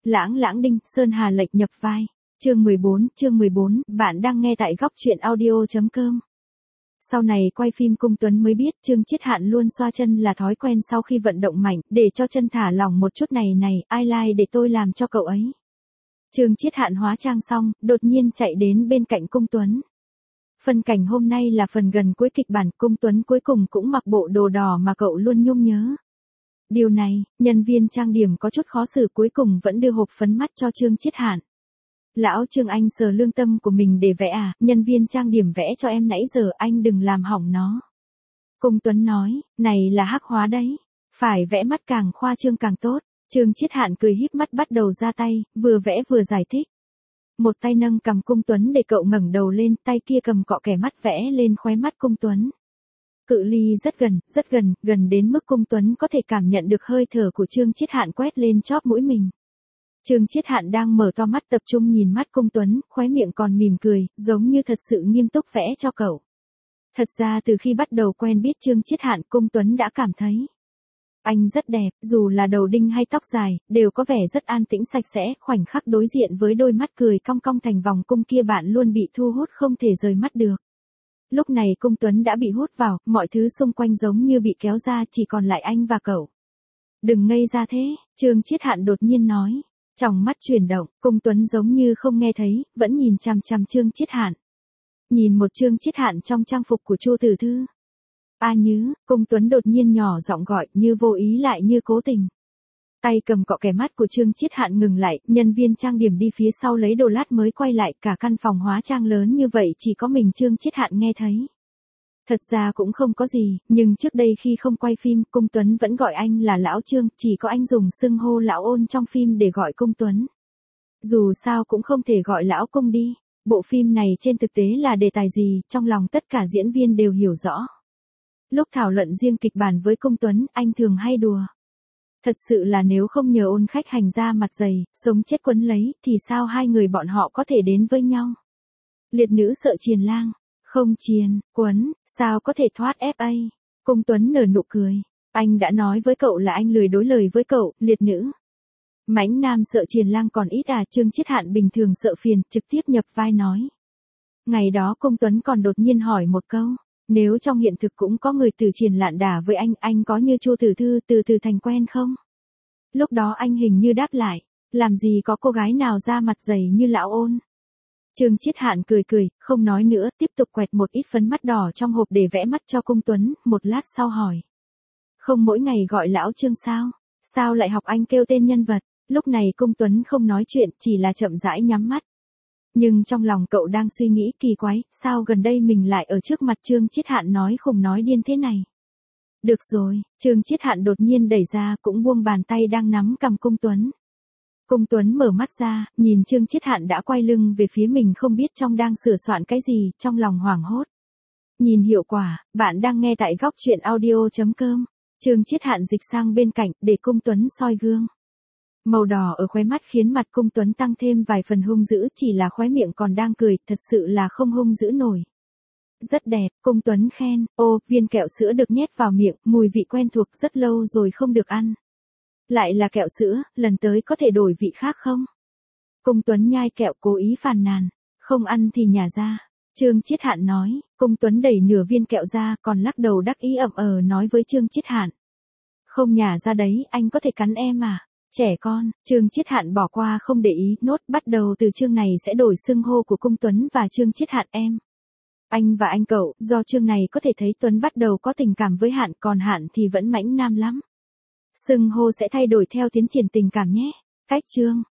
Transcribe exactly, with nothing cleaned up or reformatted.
Lãng lãng đinh, Sơn Hà lệch nhập vai. Chương mười bốn, chương mười bốn, bạn đang nghe tại góc truyện audio.com. Sau này quay phim Cung Tuấn mới biết Trương Chiết Hạn luôn xoa chân là thói quen sau khi vận động mạnh, để cho chân thả lỏng một chút này này, ai like để tôi làm cho cậu ấy. Trương Chiết Hạn hóa trang xong, đột nhiên chạy đến bên cạnh Cung Tuấn. Phân cảnh hôm nay là phần gần cuối kịch bản, Cung Tuấn cuối cùng cũng mặc bộ đồ đỏ mà cậu luôn nhung nhớ. Điều này, nhân viên trang điểm có chút khó xử cuối cùng vẫn đưa hộp phấn mắt cho Trương Chiết Hạn. Lão Trương anh sờ lương tâm của mình để vẽ à, nhân viên trang điểm vẽ cho em nãy giờ, anh đừng làm hỏng nó. Cung Tuấn nói, này là hắc hóa đấy, phải vẽ mắt càng khoa trương càng tốt. Trương Chiết Hạn cười híp mắt bắt đầu ra tay, vừa vẽ vừa giải thích. Một tay nâng cầm Cung Tuấn để cậu ngẩng đầu lên, tay kia cầm cọ kẻ mắt vẽ lên khóe mắt Cung Tuấn. Cự ly rất gần, rất gần, gần đến mức Cung Tuấn có thể cảm nhận được hơi thở của Trương Chiết Hạn quét lên chóp mũi mình. Trương Chiết Hạn đang mở to mắt tập trung nhìn mắt Cung Tuấn, khóe miệng còn mỉm cười, giống như thật sự nghiêm túc vẽ cho cậu. Thật ra từ khi bắt đầu quen biết Trương Chiết Hạn, Cung Tuấn đã cảm thấy anh rất đẹp, dù là đầu đinh hay tóc dài, đều có vẻ rất an tĩnh sạch sẽ, khoảnh khắc đối diện với đôi mắt cười cong cong thành vòng cung kia bạn luôn bị thu hút không thể rời mắt được. Lúc này Cung Tuấn đã bị hút vào, mọi thứ xung quanh giống như bị kéo ra, chỉ còn lại anh và cậu. Đừng ngây ra thế, Trương Chiết Hạn đột nhiên nói. Trong mắt chuyển động, Cung Tuấn giống như không nghe thấy, vẫn nhìn chằm chằm Trương Chiết Hạn. Nhìn một Trương Chiết Hạn trong trang phục của Chu Tử Thư. A Nhứ, Cung Tuấn đột nhiên nhỏ giọng gọi, như vô ý lại như cố tình. Tay cầm cọ kẻ mắt của Trương Chiết Hạn ngừng lại, nhân viên trang điểm đi phía sau lấy đồ lát mới quay lại, cả căn phòng hóa trang lớn như vậy chỉ có mình Trương Chiết Hạn nghe thấy. Thật ra cũng không có gì, nhưng trước đây khi không quay phim, Cung Tuấn vẫn gọi anh là Lão Trương, chỉ có anh dùng xưng hô Lão Ôn trong phim để gọi Cung Tuấn. Dù sao cũng không thể gọi Lão Cung đi, bộ phim này trên thực tế là đề tài gì, trong lòng tất cả diễn viên đều hiểu rõ. Lúc thảo luận riêng kịch bản với Cung Tuấn, anh thường hay đùa. Thật sự là nếu không nhờ Ôn khách hành ra mặt dày, sống chết quấn lấy, thì sao hai người bọn họ có thể đến với nhau? Liệt nữ sợ triền lang. Không triền, quấn, sao có thể thoát ép a? Cung Tuấn nở nụ cười. Anh đã nói với cậu là anh lười đối lời với cậu, liệt nữ. Mãnh nam sợ triền lang còn ít à, Trương Chiết Hạn bình thường sợ phiền, trực tiếp nhập vai nói. Ngày đó Cung Tuấn còn đột nhiên hỏi một câu. Nếu trong hiện thực cũng có người từ triền lạn đả với anh, anh có như Chu Tử Thư từ từ thành quen không? Lúc đó anh hình như đáp lại. Làm gì có cô gái nào ra mặt dày như Lão Ôn. Trương Chiết Hạn cười cười, không nói nữa, tiếp tục quẹt một ít phấn mắt đỏ trong hộp để vẽ mắt cho Cung Tuấn, một lát sau hỏi. Không mỗi ngày gọi Lão Trương sao? Sao lại học anh kêu tên nhân vật? Lúc này Cung Tuấn không nói chuyện, chỉ là chậm rãi nhắm mắt. Nhưng trong lòng cậu đang suy nghĩ kỳ quái, sao gần đây mình lại ở trước mặt Trương Chiết Hạn nói khùng nói điên thế này? Được rồi, Trương Chiết Hạn đột nhiên đẩy ra cũng buông bàn tay đang nắm cầm Cung Tuấn. Cung Tuấn mở mắt ra, nhìn Trương Chiết Hạn đã quay lưng về phía mình không biết trong đang sửa soạn cái gì, trong lòng hoảng hốt. Nhìn hiệu quả, bạn đang nghe tại góc truyện audio.com. Trương Chiết Hạn dịch sang bên cạnh, để Cung Tuấn soi gương. Màu đỏ ở khóe mắt khiến mặt Cung Tuấn tăng thêm vài phần hung dữ, chỉ là khóe miệng còn đang cười, thật sự là không hung dữ nổi. Rất đẹp, Cung Tuấn khen, ô, viên kẹo sữa được nhét vào miệng, mùi vị quen thuộc rất lâu rồi không được ăn. Lại là kẹo sữa, lần tới có thể đổi vị khác không? Cung Tuấn nhai kẹo cố ý phàn nàn, không ăn thì nhả ra. Trương Chiết Hạn nói, Cung Tuấn đẩy nửa viên kẹo ra còn lắc đầu đắc ý ậm ờ nói với Trương Chiết Hạn. Không nhả ra đấy, anh có thể cắn em à? Trẻ con, Trương Chiết Hạn bỏ qua không để ý, nốt bắt đầu từ chương này sẽ đổi xưng hô của Cung Tuấn và Trương Chiết Hạn em. Anh và anh cậu, do chương này có thể thấy Tuấn bắt đầu có tình cảm với Hạn, còn Hạn thì vẫn mãnh nam lắm. Xưng hô sẽ thay đổi theo tiến triển tình cảm nhé. Cách chương,